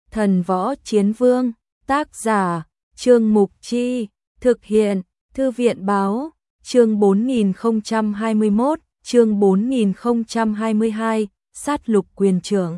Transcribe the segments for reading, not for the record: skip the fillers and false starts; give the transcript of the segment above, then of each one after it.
Thần Võ Chiến Vương, tác giả, Trương Mục Chi, thực hiện, Thư viện Báo, chương 4021, chương 4022, sát lục quyền trưởng.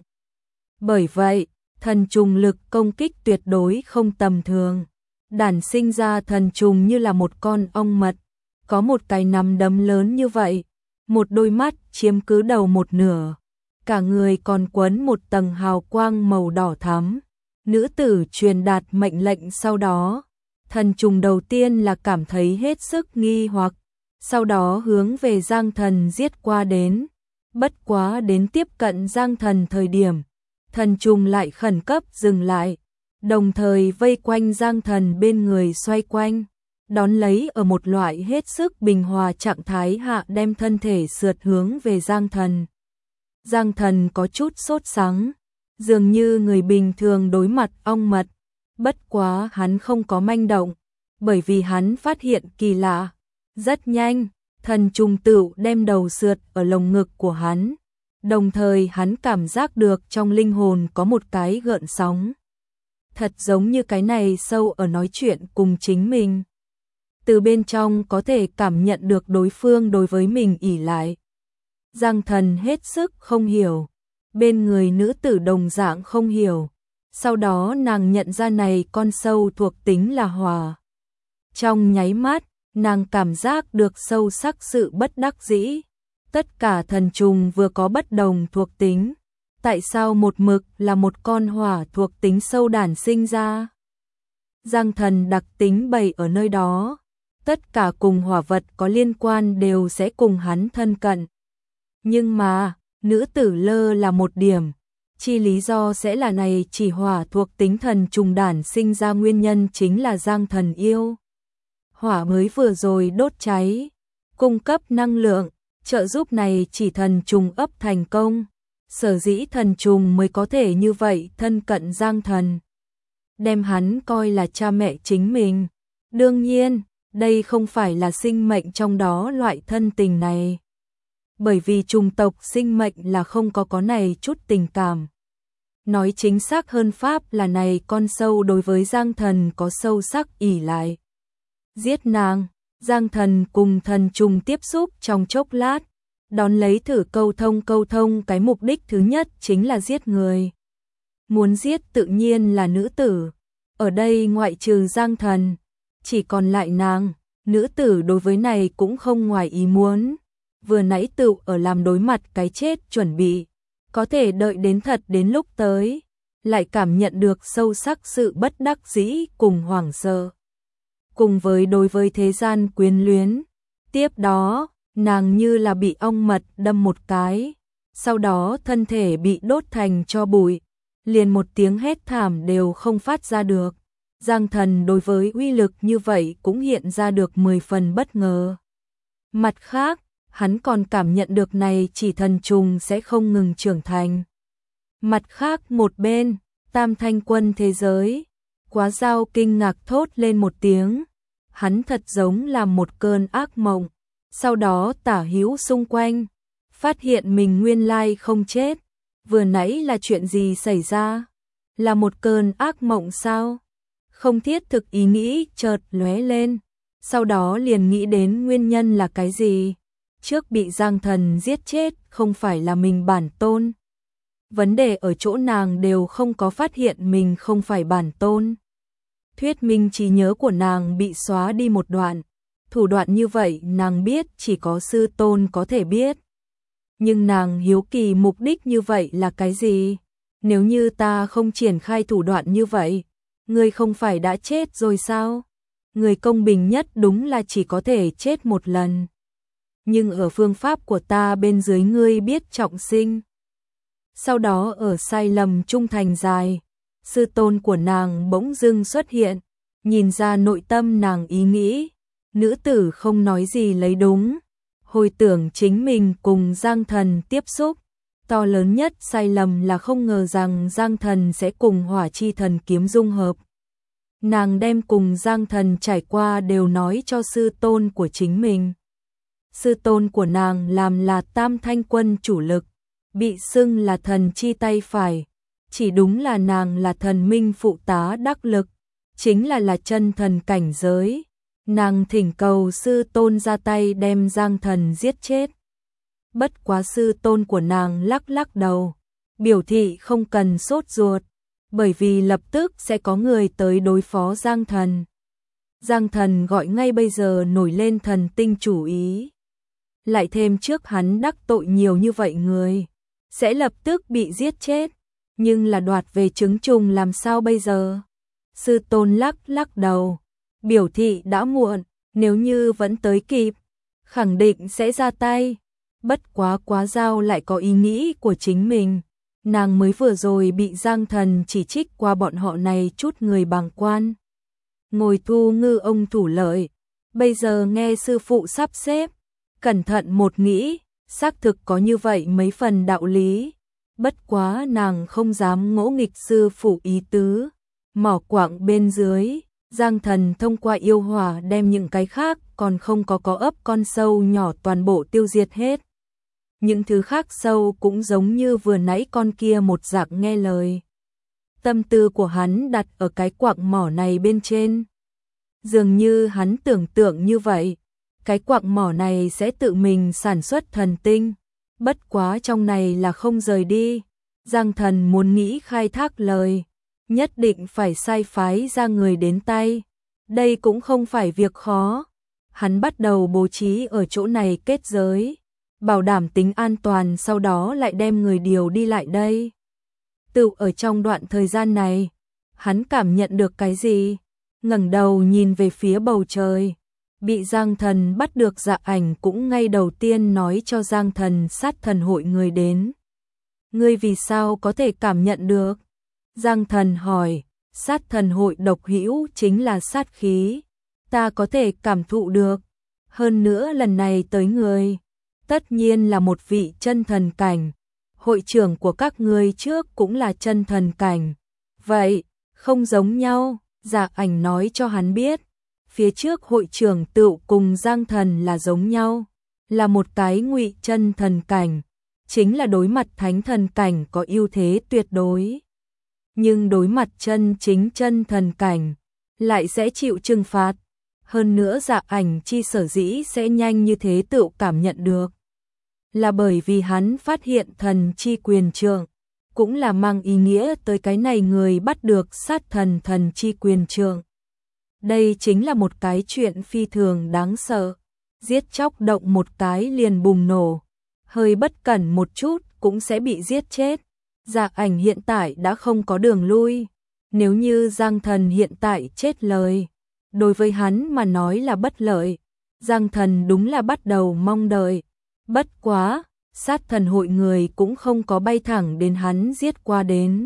Bởi vậy, thần trùng lực công kích tuyệt đối không tầm thường. Đản sinh ra thần trùng như là một con ong mật, có một cái nắm đấm lớn như vậy, một đôi mắt chiếm cứ đầu một nửa, cả người còn quấn một tầng hào quang màu đỏ thắm. Nữ tử truyền đạt mệnh lệnh sau đó, thần trùng đầu tiên là cảm thấy hết sức nghi hoặc, sau đó hướng về Giang Thần giết qua đến. Bất quá đến tiếp cận Giang Thần thời điểm, thần trùng lại khẩn cấp dừng lại, đồng thời vây quanh Giang Thần bên người xoay quanh, đón lấy ở một loại hết sức bình hòa trạng thái hạ đem thân thể sượt hướng về Giang Thần. Giang Thần có chút sốt sắng, dường như người bình thường đối mặt ong mật, bất quá hắn không có manh động, bởi vì hắn phát hiện kỳ lạ. Rất nhanh, thần trùng tựu đem đầu sượt ở lồng ngực của hắn, đồng thời hắn cảm giác được trong linh hồn có một cái gợn sóng. Thật giống như cái này sâu ở nói chuyện cùng chính mình. Từ bên trong có thể cảm nhận được đối phương đối với mình ỷ lại. Giang Thần hết sức không hiểu, bên người nữ tử đồng dạng không hiểu. Sau đó nàng nhận ra này con sâu thuộc tính là hỏa. Trong nháy mắt, nàng cảm giác được sâu sắc sự bất đắc dĩ. Tất cả thần trùng vừa có bất đồng thuộc tính, tại sao một mực là một con hỏa thuộc tính sâu đản sinh ra? Giang Thần đặc tính bày ở nơi đó, tất cả cùng hỏa vật có liên quan đều sẽ cùng hắn thân cận. Nhưng mà, nữ tử lơ là một điểm, chi lý do sẽ là này chỉ hỏa thuộc tính thần trùng đản sinh ra nguyên nhân chính là Giang Thần yêu. Hỏa mới vừa rồi đốt cháy, cung cấp năng lượng, trợ giúp này chỉ thần trùng ấp thành công. Sở dĩ thần trùng mới có thể như vậy thân cận Giang Thần, đem hắn coi là cha mẹ chính mình. Đương nhiên, đây không phải là sinh mệnh trong đó loại thân tình này, bởi vì trùng tộc sinh mệnh là không có này chút tình cảm. Nói chính xác hơn pháp là này con sâu đối với Giang Thần có sâu sắc ỷ lại. Giết nàng, Giang Thần cùng thần trùng tiếp xúc trong chốc lát, đón lấy thử câu thông, cái mục đích thứ nhất chính là giết người. Muốn giết tự nhiên là nữ tử, ở đây ngoại trừ Giang Thần, chỉ còn lại nàng. Nữ tử đối với này cũng không ngoài ý muốn, vừa nãy tự ở làm đối mặt cái chết chuẩn bị, có thể đợi đến thật đến lúc tới, lại cảm nhận được sâu sắc sự bất đắc dĩ cùng hoảng sợ. Cùng với đối với thế gian quyến luyến, tiếp đó, nàng như là bị ong mật đâm một cái, sau đó thân thể bị đốt thành tro bụi, liền một tiếng hét thảm đều không phát ra được. Giang Thần đối với uy lực như vậy cũng hiện ra được 10 phần bất ngờ. Mặt khác, hắn còn cảm nhận được này chỉ thần trùng sẽ không ngừng trưởng thành. Mặt khác một bên, Tam Thanh Quân thế giới, Quá Giao kinh ngạc thốt lên một tiếng, hắn thật giống là một cơn ác mộng, sau đó tả hữu xung quanh, phát hiện mình nguyên lai không chết, vừa nãy là chuyện gì xảy ra? Là một cơn ác mộng sao? Không thiết thực ý nghĩ chợt lóe lên, sau đó liền nghĩ đến nguyên nhân là cái gì? Trước bị Giang Thần giết chết không phải là mình bản tôn. Vấn đề ở chỗ nàng đều không có phát hiện mình không phải bản tôn. Thuyết minh trí nhớ của nàng bị xóa đi một đoạn. Thủ đoạn như vậy nàng biết chỉ có sư tôn có thể biết. Nhưng nàng hiếu kỳ mục đích như vậy là cái gì? Nếu như ta không triển khai thủ đoạn như vậy, ngươi không phải đã chết rồi sao? Người công bình nhất đúng là chỉ có thể chết một lần. Nhưng ở phương pháp của ta bên dưới ngươi biết trọng sinh. Sau đó ở sai lầm trung thành dài, sư tôn của nàng bỗng dưng xuất hiện, nhìn ra nội tâm nàng ý nghĩ. Nữ tử không nói gì lấy đúng, hồi tưởng chính mình cùng Giang Thần tiếp xúc. To lớn nhất sai lầm là không ngờ rằng Giang Thần sẽ cùng Hỏa Chi Thần kiếm dung hợp. Nàng đem cùng Giang Thần trải qua đều nói cho sư tôn của chính mình. Sư tôn của nàng làm là Tam Thanh Quân chủ lực, bị xưng là thần chi tay phải, chỉ đúng là nàng là thần minh phụ tá đắc lực, chính là chân thần cảnh giới. Nàng thỉnh cầu sư tôn ra tay đem Giang Thần giết chết. Bất quá sư tôn của nàng lắc lắc đầu, biểu thị không cần sốt ruột, bởi vì lập tức sẽ có người tới đối phó Giang Thần. Giang Thần gọi ngay bây giờ nổi lên thần tinh chủ ý. Lại thêm trước hắn đắc tội nhiều như vậy người, sẽ lập tức bị giết chết, nhưng là đoạt về trứng trùng làm sao bây giờ? Sư tôn lắc lắc đầu, biểu thị đã muộn, nếu như vẫn tới kịp, khẳng định sẽ ra tay. Bất quá Quá Giao lại có ý nghĩ của chính mình, nàng mới vừa rồi bị Giang Thần chỉ trích qua bọn họ này chút người bàng quan. Ngồi thu ngư ông thủ lợi, bây giờ nghe sư phụ sắp xếp, cẩn thận một nghĩ, xác thực có như vậy mấy phần đạo lý. Bất quá nàng không dám ngỗ nghịch sư phụ ý tứ. Mỏ quặng bên dưới, Giang Thần thông qua yêu hỏa đem những cái khác còn không có ấp con sâu nhỏ toàn bộ tiêu diệt hết. Những thứ khác sâu cũng giống như vừa nãy con kia một dạng nghe lời. Tâm tư của hắn đặt ở cái quặng mỏ này bên trên. Dường như hắn tưởng tượng như vậy, cái quặng mỏ này sẽ tự mình sản xuất thần tinh. Bất quá trong này là không rời đi. Giang Thần muốn nghĩ khai thác lời, nhất định phải sai phái ra người đến tay. Đây cũng không phải việc khó. Hắn bắt đầu bố trí ở chỗ này kết giới, bảo đảm tính an toàn, sau đó lại đem người điều đi lại đây. Tự ở trong đoạn thời gian này, hắn cảm nhận được cái gì? Ngẩng đầu nhìn về phía bầu trời, bị Giang Thần bắt được. Dạ Ảnh cũng ngay đầu tiên nói cho Giang Thần sát thần hội người đến. Ngươi vì sao có thể cảm nhận được? Giang Thần hỏi. Sát thần hội độc hữu chính là sát khí, ta có thể cảm thụ được. Hơn nữa lần này tới người, tất nhiên là một vị chân thần cảnh. Hội trưởng của các ngươi trước cũng là chân thần cảnh. Vậy, không giống nhau. Dạ Ảnh nói cho hắn biết, phía trước hội trưởng tựu cùng Giang Thần là giống nhau, là một cái ngụy chân thần cảnh, chính là đối mặt thánh thần cảnh có ưu thế tuyệt đối. Nhưng đối mặt chân chính chân thần cảnh, lại sẽ chịu trừng phạt. Hơn nữa Dạ Ảnh chi sở dĩ sẽ nhanh như thế tựu cảm nhận được, là bởi vì hắn phát hiện thần chi quyền trượng, cũng là mang ý nghĩa tới cái này người bắt được sát thần thần chi quyền trượng. Đây chính là một cái chuyện phi thường đáng sợ, giết chóc động một cái liền bùng nổ, hơi bất cẩn một chút cũng sẽ bị giết chết. Dạ Ảnh hiện tại đã không có đường lui, nếu như Giang Thần hiện tại chết lời, đối với hắn mà nói là bất lợi. Giang Thần đúng là bắt đầu mong đợi, bất quá sát thần hội người cũng không có bay thẳng đến hắn giết qua đến,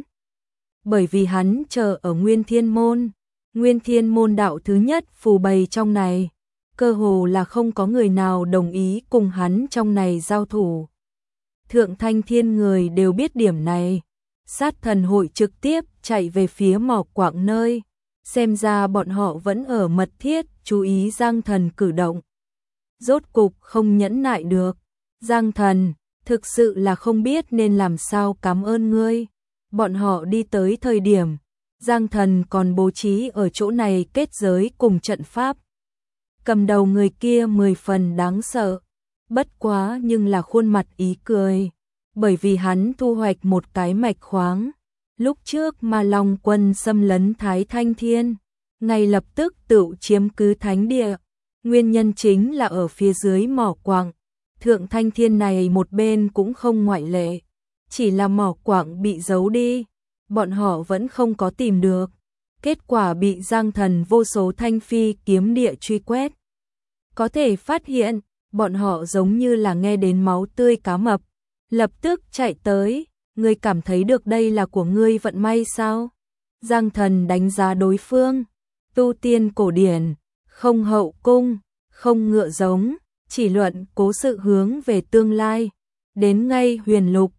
bởi vì hắn chờ ở Nguyên Thiên Môn. Nguyên Thiên Môn đạo thứ nhất phù bày trong này, cơ hồ là không có người nào đồng ý cùng hắn trong này giao thủ. Thượng Thanh Thiên người đều biết điểm này, sát thần hội trực tiếp chạy về phía mỏ quặng nơi, xem ra bọn họ vẫn ở mật thiết chú ý Giang Thần cử động. Rốt cục không nhẫn nại được, Giang Thần, thực sự là không biết nên làm sao cảm ơn ngươi. Bọn họ đi tới thời điểm, Giang Thần còn bố trí ở chỗ này kết giới cùng trận pháp. Cầm đầu người kia 10 phần đáng sợ, bất quá nhưng là khuôn mặt ý cười, bởi vì hắn thu hoạch một cái mạch khoáng. Lúc trước mà Long Quân xâm lấn Thái Thanh Thiên, ngay lập tức tự chiếm cứ thánh địa, nguyên nhân chính là ở phía dưới mỏ quặng. Thượng Thanh Thiên này một bên cũng không ngoại lệ, chỉ là mỏ quặng bị giấu đi, bọn họ vẫn không có tìm được. Kết quả bị Giang Thần vô số thanh phi kiếm địa truy quét. Có thể phát hiện, bọn họ giống như là nghe đến máu tươi cá mập, lập tức chạy tới. Ngươi cảm thấy được đây là của ngươi vận may sao? Giang Thần đánh giá đối phương, tu tiên cổ điển, không hậu cung, không ngựa giống, chỉ luận cố sự hướng về tương lai. Đến ngay huyền lục,